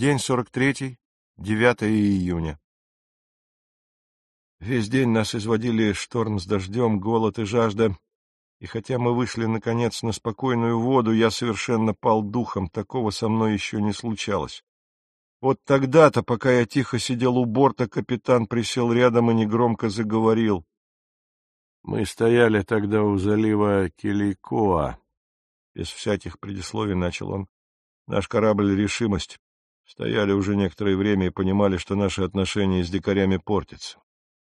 День 43, 9 июня. Весь день нас изводили шторм с дождем, голод и жажда, и хотя мы вышли, наконец, на спокойную воду, я совершенно пал духом, такого со мной еще не случалось. Вот тогда-то, пока я тихо сидел у борта, капитан присел рядом и негромко заговорил. Мы стояли тогда у залива Киликоа. Без всяких предисловий начал он. Наш корабль «Решимость». Стояли уже некоторое время и понимали, что наши отношения с дикарями портятся.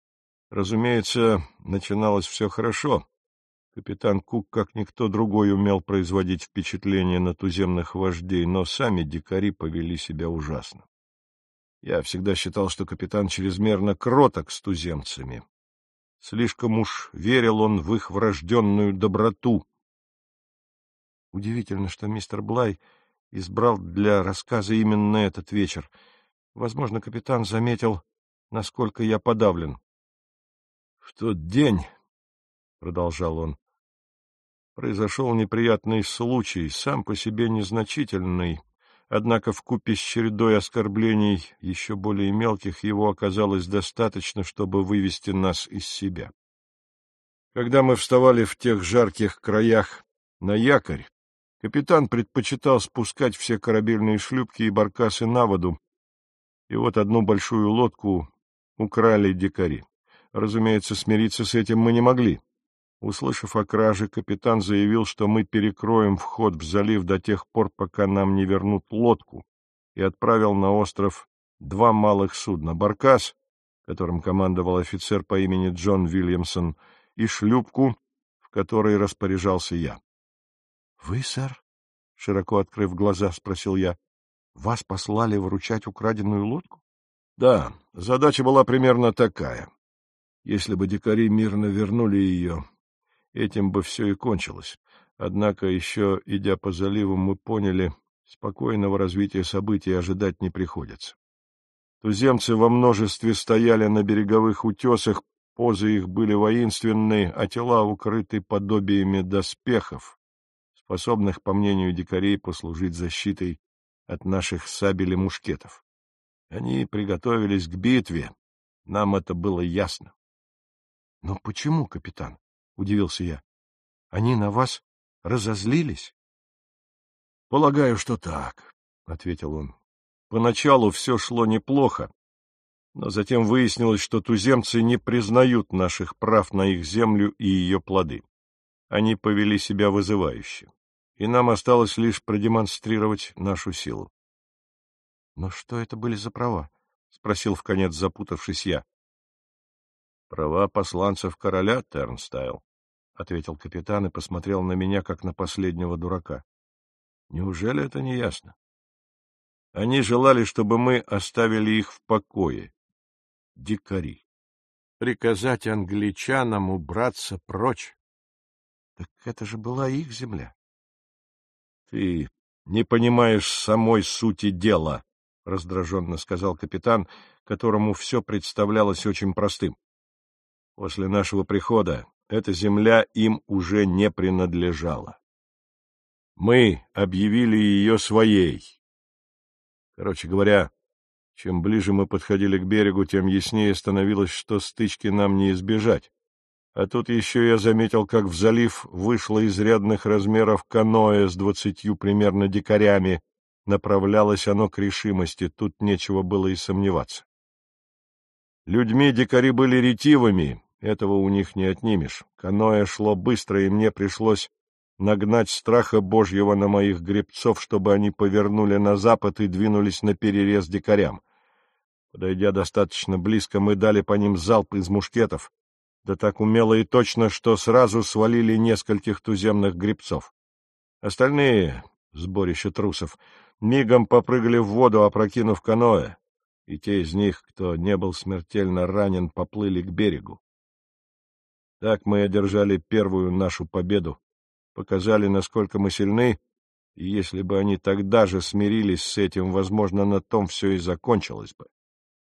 Разумеется, начиналось все хорошо. Капитан Кук, как никто другой, умел производить впечатление на туземных вождей, но сами дикари повели себя ужасно. Я всегда считал, что капитан чрезмерно кроток с туземцами. Слишком уж верил он в их врожденную доброту. Удивительно, что мистер Блай избрал для рассказа именно этот вечер. Возможно, капитан заметил, насколько я подавлен. — В тот день, — продолжал он, — произошел неприятный случай, сам по себе незначительный, однако вкупе с чередой оскорблений, еще более мелких, его оказалось достаточно, чтобы вывести нас из себя. Когда мы вставали в тех жарких краях на якорь, капитан предпочитал спускать все корабельные шлюпки и баркасы на воду, и вот одну большую лодку украли дикари. Разумеется, смириться с этим мы не могли. Услышав о краже, капитан заявил, что мы перекроем вход в залив до тех пор, пока нам не вернут лодку, и отправил на остров 2 малых судна — баркас, которым командовал офицер по имени Джон Вильямсон, и шлюпку, в которой распоряжался я. — Вы, сэр? — широко открыв глаза, спросил я. — Вас послали выручать украденную лодку? — Да, задача была примерно такая. Если бы дикари мирно вернули ее, этим бы все и кончилось. Однако, еще идя по заливу, мы поняли, спокойного развития событий ожидать не приходится. Туземцы во множестве стояли на береговых утесах, позы их были воинственные, а тела укрыты подобиями доспехов, способных, по мнению дикарей, послужить защитой от наших сабель и мушкетов. Они приготовились к битве, нам это было ясно. — Но почему, капитан? — удивился я. — Они на вас разозлились? — Полагаю, что так, — ответил он. Поначалу все шло неплохо, но затем выяснилось, что туземцы не признают наших прав на их землю и ее плоды. Они повели себя вызывающе, и нам осталось лишь продемонстрировать нашу силу. — Но что это были за права? — спросил вконец, запутавшись я. — Права посланцев короля, Тернстайл, — ответил капитан и посмотрел на меня, как на последнего дурака. — Неужели это не ясно? Они желали, чтобы мы оставили их в покое. Дикари. Приказать англичанам убраться прочь. Так это же была их земля. Ты не понимаешь самой сути дела, — раздраженно сказал капитан, которому все представлялось очень простым. После нашего прихода эта земля им уже не принадлежала. Мы объявили ее своей. Короче говоря, чем ближе мы подходили к берегу, тем яснее становилось, что стычки нам не избежать. А тут еще я заметил, как в залив вышло изрядных размеров каноэ с 20 примерно дикарями. Направлялось оно к решимости, тут нечего было и сомневаться. Людьми дикари были ретивыми, этого у них не отнимешь. Каноэ шло быстро, и мне пришлось нагнать страха Божьего на моих гребцов, чтобы они повернули на запад и двинулись наперерез дикарям. Подойдя достаточно близко, мы дали по ним залп из мушкетов, да так умело и точно, что сразу свалили нескольких туземных гребцов. Остальные, сборище трусов, мигом попрыгали в воду, опрокинув каноэ, и те из них, кто не был смертельно ранен, поплыли к берегу. Так мы одержали первую нашу победу, показали, насколько мы сильны, и если бы они тогда же смирились с этим, возможно, на том все и закончилось бы.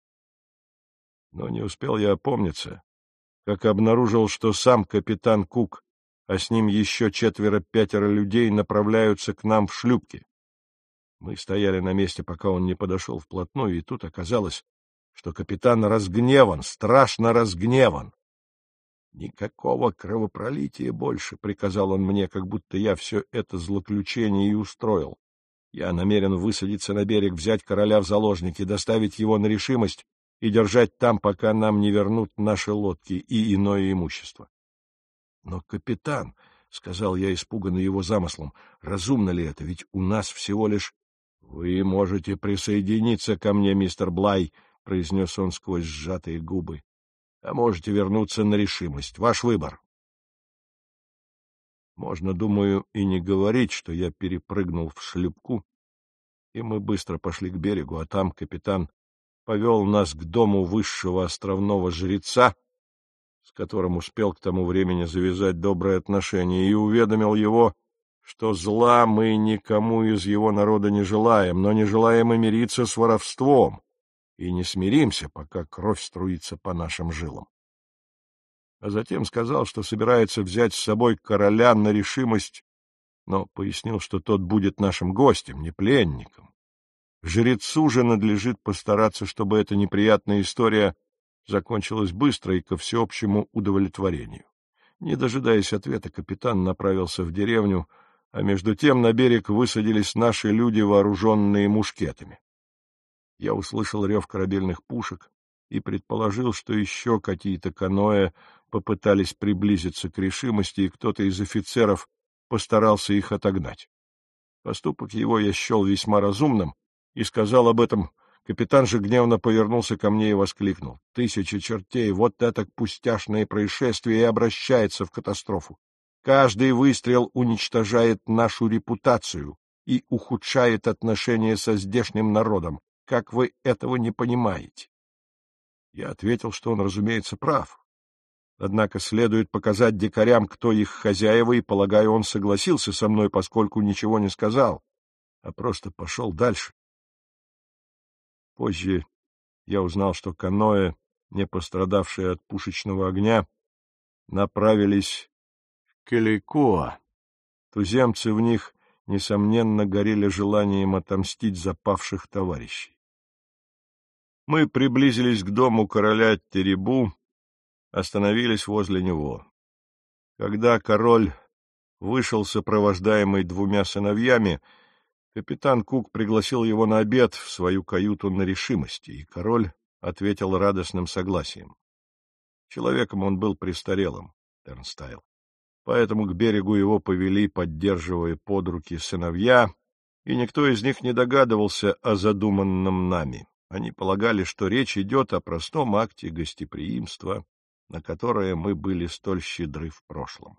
Но не успел я опомниться, как обнаружил, что сам капитан Кук, а с ним еще 4-5 людей направляются к нам в шлюпке. Мы стояли на месте, пока он не подошел вплотную, и тут оказалось, что капитан разгневан, страшно разгневан. «Никакого кровопролития больше», — приказал он мне, как будто я все это злоключение и устроил. «Я намерен высадиться на берег, взять короля в заложники, доставить его на решимость и держать там, пока нам не вернут наши лодки и иное имущество». «Но, капитан», — сказал я, испуганный его замыслом, — «разумно ли это? Ведь у нас всего лишь...» «Вы можете присоединиться ко мне, мистер Блай», — произнес он сквозь сжатые губы, — «а можете вернуться на решимость. Ваш выбор». Можно, думаю, и не говорить, что я перепрыгнул в шлюпку, и мы быстро пошли к берегу, а там капитан повел нас к дому высшего островного жреца, с которым успел к тому времени завязать добрые отношения, и уведомил его, что зла мы никому из его народа не желаем, но не желаем и мириться с воровством, и не смиримся, пока кровь струится по нашим жилам. А затем сказал, что собирается взять с собой короля на решимость, но пояснил, что тот будет нашим гостем, не пленником. Жрецу же надлежит постараться, чтобы эта неприятная история закончилась быстро и ко всеобщему удовлетворению. Не дожидаясь ответа, капитан направился в деревню, а между тем на берег высадились наши люди, вооруженные мушкетами. Я услышал рев корабельных пушек и предположил, что еще какие-то каноэ попытались приблизиться к решимости, и кто-то из офицеров постарался их отогнать. Поступок его я счел весьма разумным и сказал об этом. Капитан же гневно повернулся ко мне и воскликнул: «Тысяча чертей! Вот это пустяшное происшествие и обращается в катастрофу! Каждый выстрел уничтожает нашу репутацию и ухудшает отношения со здешним народом. Как вы этого не понимаете?» Я ответил, что он, разумеется, прав. Однако следует показать дикарям, кто их хозяева, и, полагаю, он согласился со мной, поскольку ничего не сказал, а просто пошел дальше. Позже я узнал, что каноэ, не пострадавшие от пушечного огня, направились к Келейкоа. Туземцы в них, несомненно, горели желанием отомстить за павших товарищей. Мы приблизились к дому короля Теребу, остановились возле него. Когда король вышел, сопровождаемый двумя сыновьями, капитан Кук пригласил его на обед в свою каюту на решимости, и король ответил радостным согласием. Человеком он был престарелым, Тернстайл, поэтому к берегу его повели, поддерживая под руки сыновья, и никто из них не догадывался о задуманном нами. Они полагали, что речь идет о простом акте гостеприимства, на которое мы были столь щедры в прошлом.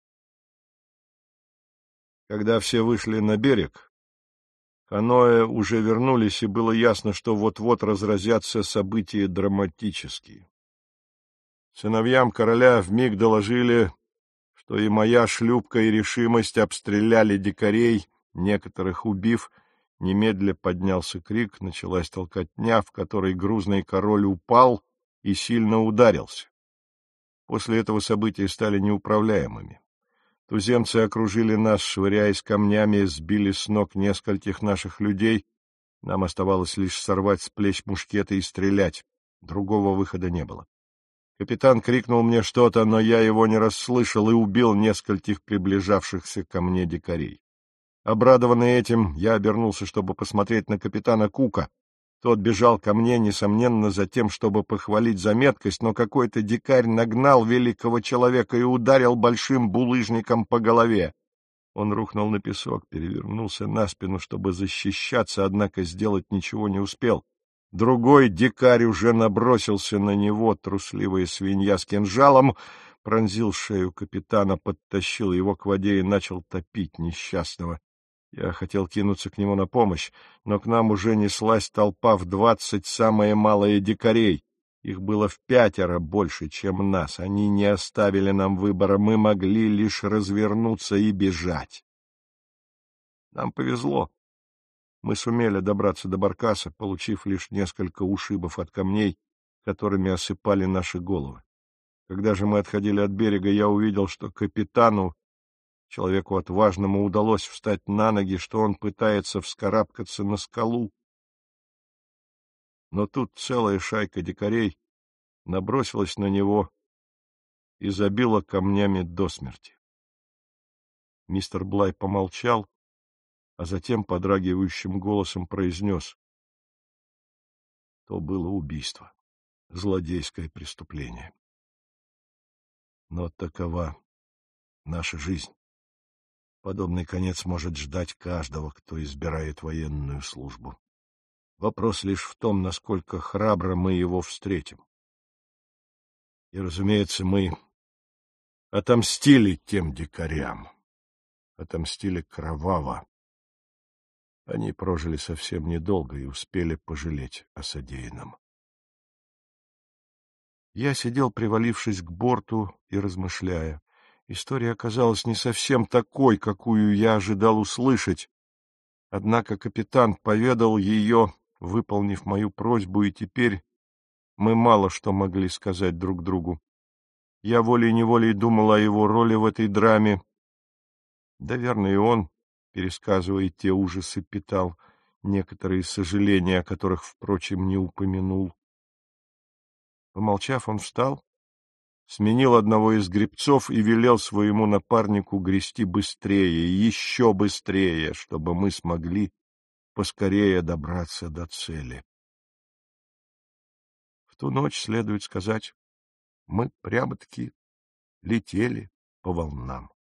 Когда все вышли на берег, каноэ уже вернулись, и было ясно, что вот-вот разразятся события драматические. Сыновьям короля вмиг доложили, что и моя шлюпка, и решимость обстреляли дикарей, некоторых убив. Немедля поднялся крик, началась толкотня, в которой грузный король упал и сильно ударился. После этого события стали неуправляемыми. Туземцы окружили нас, швыряясь камнями, сбили с ног нескольких наших людей. Нам оставалось лишь сорвать с плеч мушкеты и стрелять. Другого выхода не было. Капитан крикнул мне что-то, но я его не расслышал и убил нескольких приближавшихся ко мне дикарей. Обрадованный этим, я обернулся, чтобы посмотреть на капитана Кука. Тот бежал ко мне, несомненно, за тем, чтобы похвалить за меткость, но какой-то дикарь нагнал великого человека и ударил большим булыжником по голове. Он рухнул на песок, перевернулся на спину, чтобы защищаться, однако сделать ничего не успел. Другой дикарь уже набросился на него, трусливая свинья с кинжалом, пронзил шею капитана, подтащил его к воде и начал топить несчастного. Я хотел кинуться к нему на помощь, но к нам уже неслась толпа в 20, самое малое, дикарей. Их было в 5 больше, чем нас. Они не оставили нам выбора, мы могли лишь развернуться и бежать. Нам повезло. Мы сумели добраться до баркаса, получив лишь несколько ушибов от камней, которыми осыпали наши головы. Когда же мы отходили от берега, я увидел, что капитану Человеку отважному удалось встать на ноги, что он пытается вскарабкаться на скалу. Но тут целая шайка дикарей набросилась на него и забила камнями до смерти. Мистер Блай помолчал, а затем подрагивающим голосом произнес: то было убийство, злодейское преступление. Но такова наша жизнь. Подобный конец может ждать каждого, кто избирает военную службу. Вопрос лишь в том, насколько храбро мы его встретим. И, разумеется, мы отомстили тем дикарям. Отомстили кроваво. Они прожили совсем недолго и успели пожалеть о содеянном. Я сидел, привалившись к борту и размышляя. История оказалась не совсем такой, какую я ожидал услышать. Однако капитан поведал ее, выполнив мою просьбу, и теперь мы мало что могли сказать друг другу. Я волей-неволей думал о его роли в этой драме. Да, верно, и он, пересказывая те ужасы, питал некоторые сожаления, о которых, впрочем, не упомянул. Помолчав, он встал, сменил одного из гребцов и велел своему напарнику грести быстрее, еще быстрее, чтобы мы смогли поскорее добраться до цели. В ту ночь, следует сказать, мы прямо-таки летели по волнам.